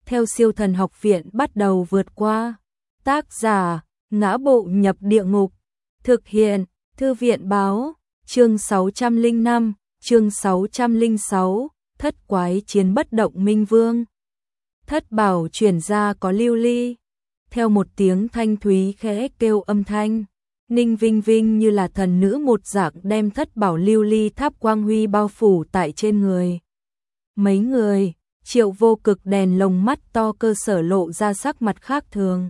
theo Siêu Thần Học Viện bắt đầu vượt qua. Tác giả: Ngã Bộ Nhập Địa Ngục. Thực hiện: Thư viện báo. Chương 605, chương 606, Thất Quái Chiến Bất Động Minh Vương. Thất bảo chuyển ra có lưu ly. Theo một tiếng thanh thúy khẽ kêu âm thanh, Ninh Vinh Vinh như là thần nữ một dạng đem thất bảo lưu ly tháp quang huy bao phủ tại trên người. Mấy người, Triệu Vô Cực đèn lồng mắt to cơ sở lộ ra sắc mặt khác thường.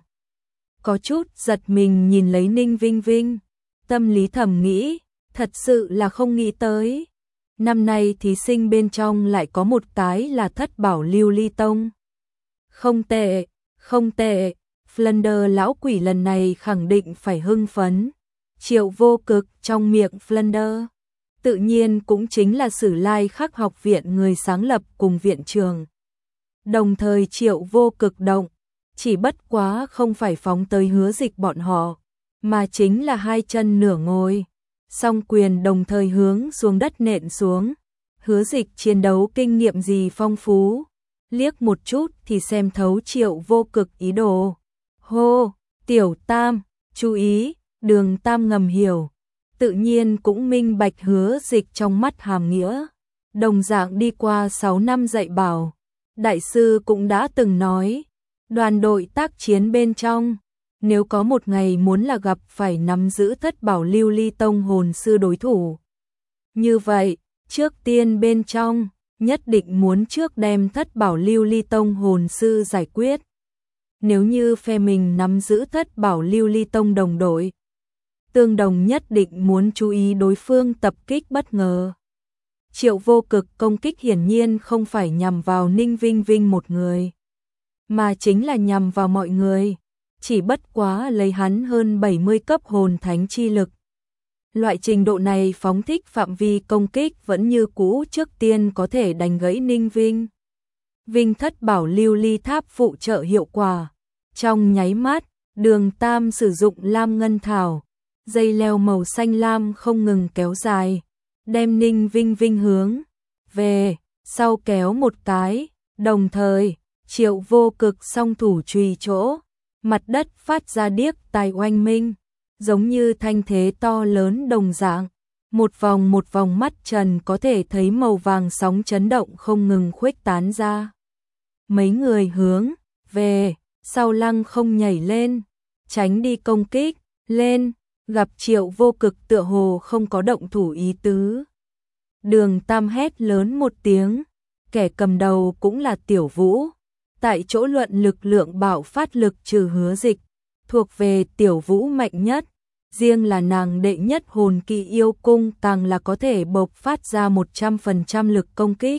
Có chút giật mình nhìn lấy Ninh Vinh Vinh, tâm lý thầm nghĩ, thật sự là không nghĩ tới. Năm nay thí sinh bên trong lại có một cái là thất bảo lưu ly tông. Không tệ, không tệ, Flunder lão quỷ lần này khẳng định phải hưng phấn. Triệu Vô Cực trong miệng Flunder, tự nhiên cũng chính là Sử Lai Khắc học viện người sáng lập cùng viện trường. Đồng thời Triệu Vô Cực động, chỉ bất quá không phải phóng tới Hứa Dịch bọn họ, mà chính là hai chân nửa ngồi, song quyền đồng thời hướng xuống đất nện xuống. Hứa Dịch chiến đấu kinh nghiệm gì phong phú, liếc một chút thì xem thấu Triệu Vô Cực ý đồ. Hô, Tiểu Tam, chú ý, Đường Tam ngầm hiểu, tự nhiên cũng minh bạch Hứa Dịch trong mắt hàm nghĩa. Đồng dạng đi qua 6 năm dạy bảo, đại sư cũng đã từng nói, đoàn đội tác chiến bên trong, nếu có một ngày muốn là gặp phải nắm giữ thất bảo lưu ly tông hồn sư đối thủ. Như vậy, trước tiên bên trong, nhất định muốn trước đem thất bảo lưu ly tông hồn sư giải quyết. Nếu như phe mình nắm giữ thất bảo lưu ly tông đồng đội, tương đồng nhất định muốn chú ý đối phương tập kích bất ngờ. Triệu Vô Cực công kích hiển nhiên không phải nhằm vào Ninh Vinh Vinh một người, mà chính là nhằm vào mọi người, chỉ bất quá lấy hắn hơn 70 cấp hồn thánh chi lực. Loại trình độ này phóng thích phạm vi công kích vẫn như cũ, trước tiên có thể đánh gãy Ninh Vinh Vinh thất bảo lưu ly tháp phụ trợ hiệu quả. Trong nháy mắt, Đường Tam sử dụng lam ngân thảo, dây leo màu xanh lam không ngừng kéo dài, đem Ninh Vinh Vinh hướng về sau kéo một cái, đồng thời Triệu Vô Cực song thủ chùy chỗ, mặt đất phát ra điếc tai oanh minh, giống như thanh thế to lớn đồng dạng, một vòng mắt trần có thể thấy màu vàng sóng chấn động không ngừng khuếch tán ra. Mấy người hướng về sau lăng không nhảy lên, tránh đi công kích, lên, gặp Triệu Vô Cực tựa hồ không có động thủ ý tứ. Đường Tam hét lớn một tiếng, kẻ cầm đầu cũng là Tiểu Vũ, tại chỗ luận lực lượng bạo phát lực trừ Hứa Dịch, thuộc về Tiểu Vũ mạnh nhất, riêng là nàng đệ nhất hồn kỳ yêu cung càng là có thể bộc phát ra 100% lực công kích.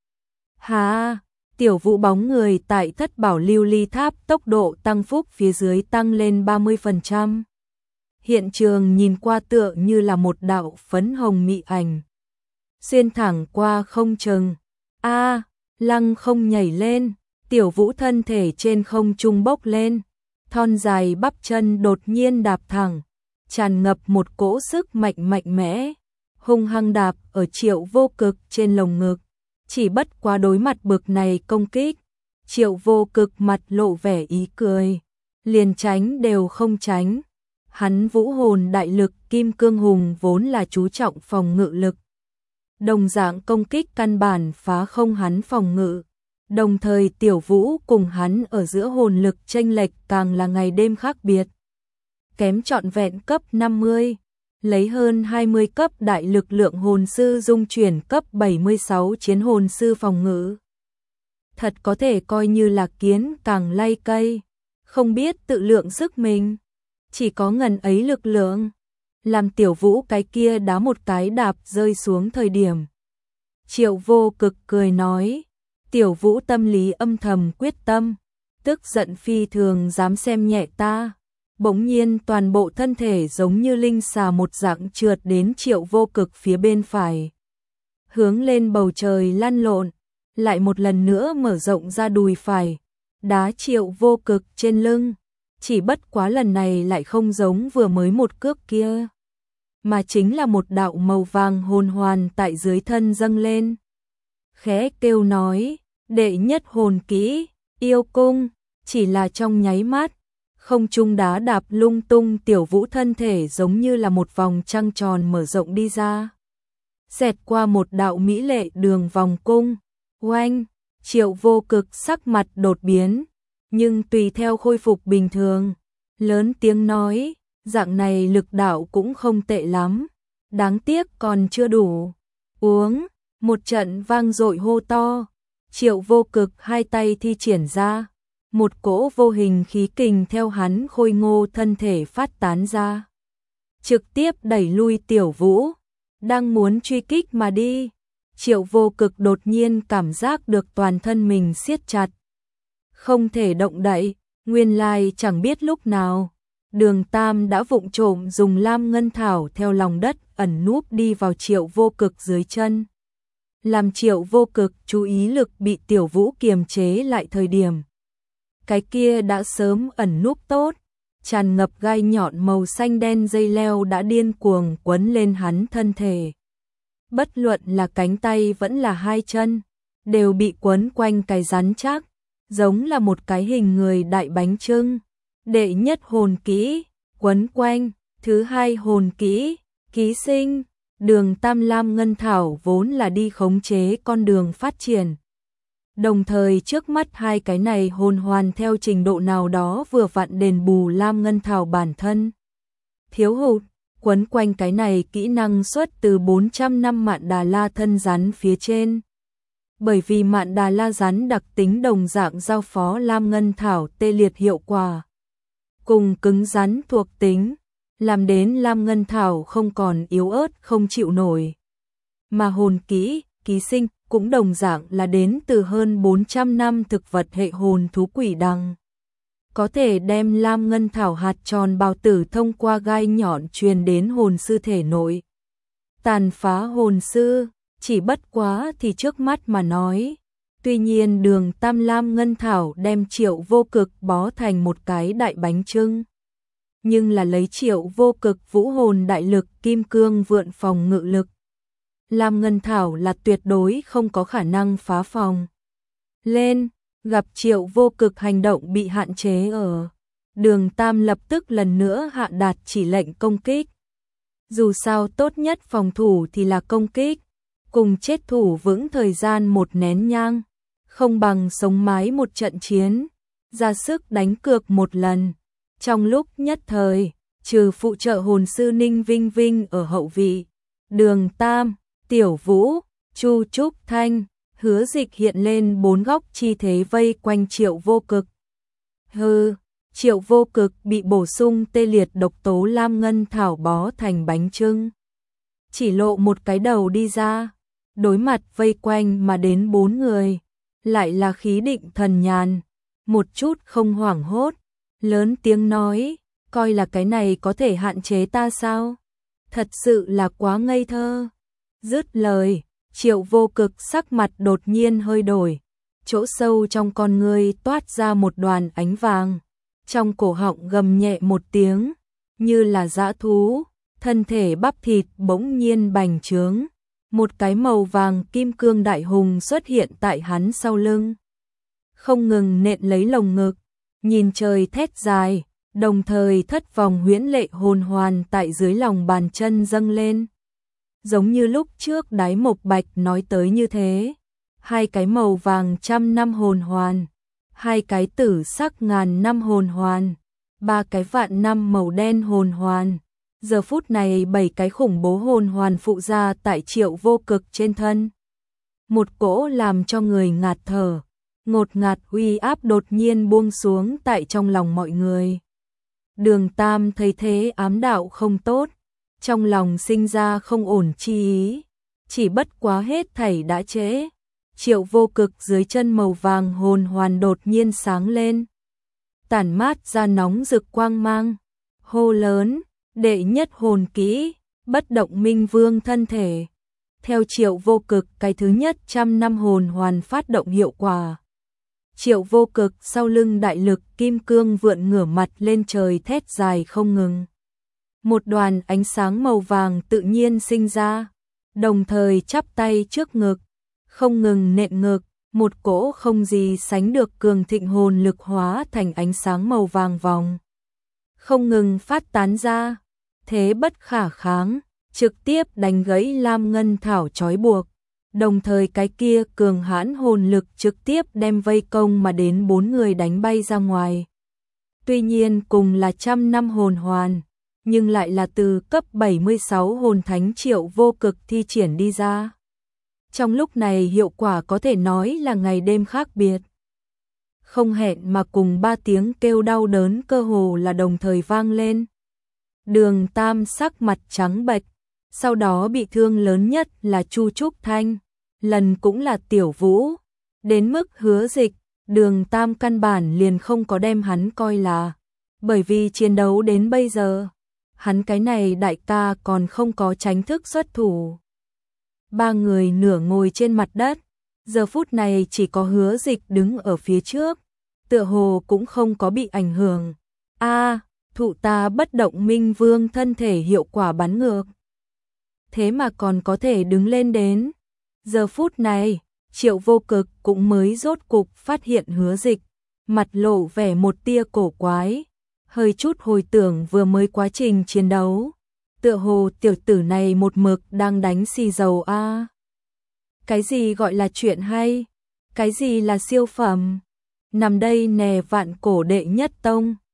Hà, Tiểu Vũ bóng người tại thất bảo lưu ly tháp tốc độ tăng phúc phía dưới tăng lên 30%. Hiện trường nhìn qua tựa như là một đạo phấn hồng mị ảnh, xuyên thẳng qua không trung. Lăng không nhảy lên, Tiểu Vũ thân thể trên không trung bốc lên, thon dài bắp chân đột nhiên đạp thẳng, tràn ngập một cỗ sức mạnh mẽ, hung hăng đạp ở Triệu Vô Cực trên lồng ngực. Chỉ bất quá đối mặt bực này công kích, Triệu Vô Cực mặt lộ vẻ ý cười, liền tránh đều không tránh. Hắn vũ hồn đại lực kim cương hùng vốn là chú trọng phòng ngự lực, đồng dạng công kích căn bản phá không hắn phòng ngự. Đồng thời Tiểu Vũ cùng hắn ở giữa hồn lực chênh lệch càng là ngày đêm khác biệt, kém trọn vẹn cấp 50, lấy hơn 20 cấp đại lực lượng hồn sư dung chuyển cấp 76 chiến hồn sư phòng ngự. Thật có thể coi như là kiến càng lay cây, không biết tự lượng sức mình, chỉ có ngần ấy lực lượng, làm Tiểu Vũ cái kia đá một cái đạp rơi xuống thời điểm. Triệu Vô Cực cười nói, Tiểu Vũ tâm lý âm thầm quyết tâm, tức giận phi thường dám xem nhẹ ta. Bỗng nhiên toàn bộ thân thể giống như linh xà một dạng trượt đến Triệu Vô Cực phía bên phải, hướng lên bầu trời lăn lộn, lại một lần nữa mở rộng ra đùi phải, đá Triệu Vô Cực trên lưng. Chỉ bất quá lần này lại không giống vừa mới một cước kia, mà chính là một đạo màu vàng hồn hoàn tại dưới thân dâng lên. Khẽ kêu nói, đệ nhất hồn kỹ, yêu cung, chỉ là trong nháy mắt, không trung đá đạp lung tung, Tiểu Vũ thân thể giống như là một vòng trăng tròn mở rộng đi ra. Xẹt qua một đạo mỹ lệ đường vòng cung, oanh, Triệu Vô Cực sắc mặt đột biến, nhưng tùy theo khôi phục bình thường, lớn tiếng nói, dạng này lực đạo cũng không tệ lắm, đáng tiếc còn chưa đủ. Uống, một trận vang dội hô to, Triệu Vô Cực hai tay thi triển ra, một cỗ vô hình khí kình theo hắn khôi ngô thân thể phát tán ra, trực tiếp đẩy lui Tiểu Vũ, đang muốn truy kích mà đi. Triệu Vô Cực đột nhiên cảm giác được toàn thân mình siết chặt, không thể động đậy, nguyên lai chẳng biết lúc nào, Đường Tam đã vụng trộm dùng lam ngân thảo theo lòng đất ẩn núp đi vào Triệu Vô Cực dưới chân. Làm Triệu Vô Cực chú ý lực bị Tiểu Vũ kiềm chế lại thời điểm. Cái kia đã sớm ẩn núp tốt, tràn ngập gai nhọn màu xanh đen dây leo đã điên cuồng quấn lên hắn thân thể. Bất luận là cánh tay vẫn là hai chân, đều bị quấn quanh cái rắn chắc, giống là một cái hình người đại bánh chưng. Đệ nhất hồn kỹ, quấn quanh, thứ hai hồn kỹ, ký sinh, Đường Tam lam ngân thảo vốn là đi khống chế con đường phát triển. Đồng thời trước mắt hai cái này hồn hoàn theo trình độ nào đó vừa vặn đền bù lam ngân thảo bản thân thiếu hụt, quấn quanh cái này kỹ năng xuất từ 400 năm Mạn Đà La thân rắn phía trên. Bởi vì Mạn Đà La rắn đặc tính đồng dạng giao phó lam ngân thảo tê liệt hiệu quả, cùng cứng rắn thuộc tính, làm đến lam ngân thảo không còn yếu ớt không chịu nổi. Mà hồn kỹ, ký sinh cũng đồng dạng là đến từ hơn 400 năm thực vật hệ hồn thú quỷ đằng. Có thể đem lam ngân thảo hạt tròn bào tử thông qua gai nhọn truyền đến hồn sư thể nội. Tàn phá hồn sư, chỉ bất quá thì trước mắt mà nói. Tuy nhiên Đường Tam lam ngân thảo đem Triệu Vô Cực bó thành một cái đại bánh chưng. Nhưng là lấy Triệu Vô Cực vũ hồn đại lực kim cương vượn phòng ngự lực. Lam ngân thảo là tuyệt đối không có khả năng phá phòng. Lên, gặp Triệu Vô Cực hành động bị hạn chế ở. Đường Tam lập tức lần nữa hạ đạt chỉ lệnh công kích. Dù sao tốt nhất phòng thủ thì là công kích, cùng chết thủ vững thời gian một nén nhang, không bằng sống mái một trận chiến, ra sức đánh cược một lần. Trong lúc nhất thời, trừ phụ trợ hồn sư Ninh Vinh Vinh ở hậu vị, Đường Tam, Tiểu Vũ, Chu Trúc Thanh, Hứa Dịch hiện lên bốn góc chi thế vây quanh Triệu Vô Cực. Hừ, Triệu Vô Cực bị bổ sung tê liệt độc tố lam ngân thảo bó thành bánh chưng. Chỉ lộ một cái đầu đi ra, đối mặt vây quanh mà đến bốn người, lại là khí định thần nhàn, một chút không hoảng hốt, lớn tiếng nói, coi là cái này có thể hạn chế ta sao? Thật sự là quá ngây thơ. Dứt lời, Triệu Vô Cực sắc mặt đột nhiên hơi đổi, chỗ sâu trong con ngươi toát ra một đoàn ánh vàng, trong cổ họng gầm nhẹ một tiếng, như là dã thú, thân thể bắp thịt bỗng nhiên bành trướng, một cái màu vàng kim cương đại hùng xuất hiện tại hắn sau lưng, không ngừng nện lấy lồng ngực, nhìn trời thét dài, đồng thời thất vòng huyễn lệ hồn hoàn tại dưới lòng bàn chân dâng lên. Giống như lúc trước Đái Mộc Bạch nói tới như thế, hai cái màu vàng 100 năm hồn hoàn, hai cái tử sắc ngàn năm hồn hoàn, ba cái vạn năm màu đen hồn hoàn. Giờ phút này 7 cái khủng bố hồn hoàn phụ ra tại Triệu Vô Cực trên thân. Một cỗ làm cho người ngạt thở, ngột ngạt uy áp đột nhiên buông xuống tại trong lòng mọi người. Đường Tam thấy thế ám đạo không tốt, trong lòng sinh ra không ổn chi ý, chỉ bất quá hết thảy đã trễ. Triệu Vô Cực dưới chân màu vàng hồn hoàn đột nhiên sáng lên, tản mát ra nóng rực quang mang, hô lớn, đệ nhất hồn kỹ, bất động minh vương thân thể. Theo Triệu Vô Cực cái thứ nhất 100 năm hồn hoàn phát động hiệu quả. Triệu Vô Cực sau lưng đại lực kim cương vượn ngửa mặt lên trời thét dài không ngừng. Một đoàn ánh sáng màu vàng tự nhiên sinh ra, đồng thời chắp tay trước ngực, không ngừng nện ngực, một cỗ không gì sánh được cường thịnh hồn lực hóa thành ánh sáng màu vàng vòng, không ngừng phát tán ra, thế bất khả kháng, trực tiếp đánh gãy Lam Ngân Thảo trói buộc. Đồng thời cái kia cường hãn hồn lực trực tiếp đem vây công mà đến 4 người đánh bay ra ngoài. Tuy nhiên cùng là 100 năm hồn hoàn, nhưng lại là từ cấp 76 hồn thánh Triệu Vô Cực thi triển đi ra. Trong lúc này hiệu quả có thể nói là ngày đêm khác biệt. Không hẹn mà cùng 3 tiếng kêu đau đớn cơ hồ là đồng thời vang lên. Đường Tam sắc mặt trắng bệch, sau đó bị thương lớn nhất là Chu Trúc Thanh, lần cũng là Tiểu Vũ, đến mức Hứa Dịch, Đường Tam căn bản liền không có đem hắn coi là, bởi vì chiến đấu đến bây giờ, hắn cái này đại ca còn không có tránh thức xuất thủ. 3 người nửa ngồi trên mặt đất, giờ phút này chỉ có Hứa Dịch đứng ở phía trước, tựa hồ cũng không có bị ảnh hưởng. Thụ ta bất động minh vương thân thể hiệu quả bắn ngược. Thế mà còn có thể đứng lên đến. Giờ phút này, Triệu Vô Cực cũng mới rốt cục phát hiện Hứa Dịch, mặt lộ vẻ một tia cổ quái, hơi chút hồi tưởng vừa mới quá trình chiến đấu. Tựa hồ tiểu tử này một mực đang đánh xì dầu a. Cái gì gọi là chuyện hay? Cái gì là siêu phẩm? Nằm đây nè vạn cổ đệ nhất tông.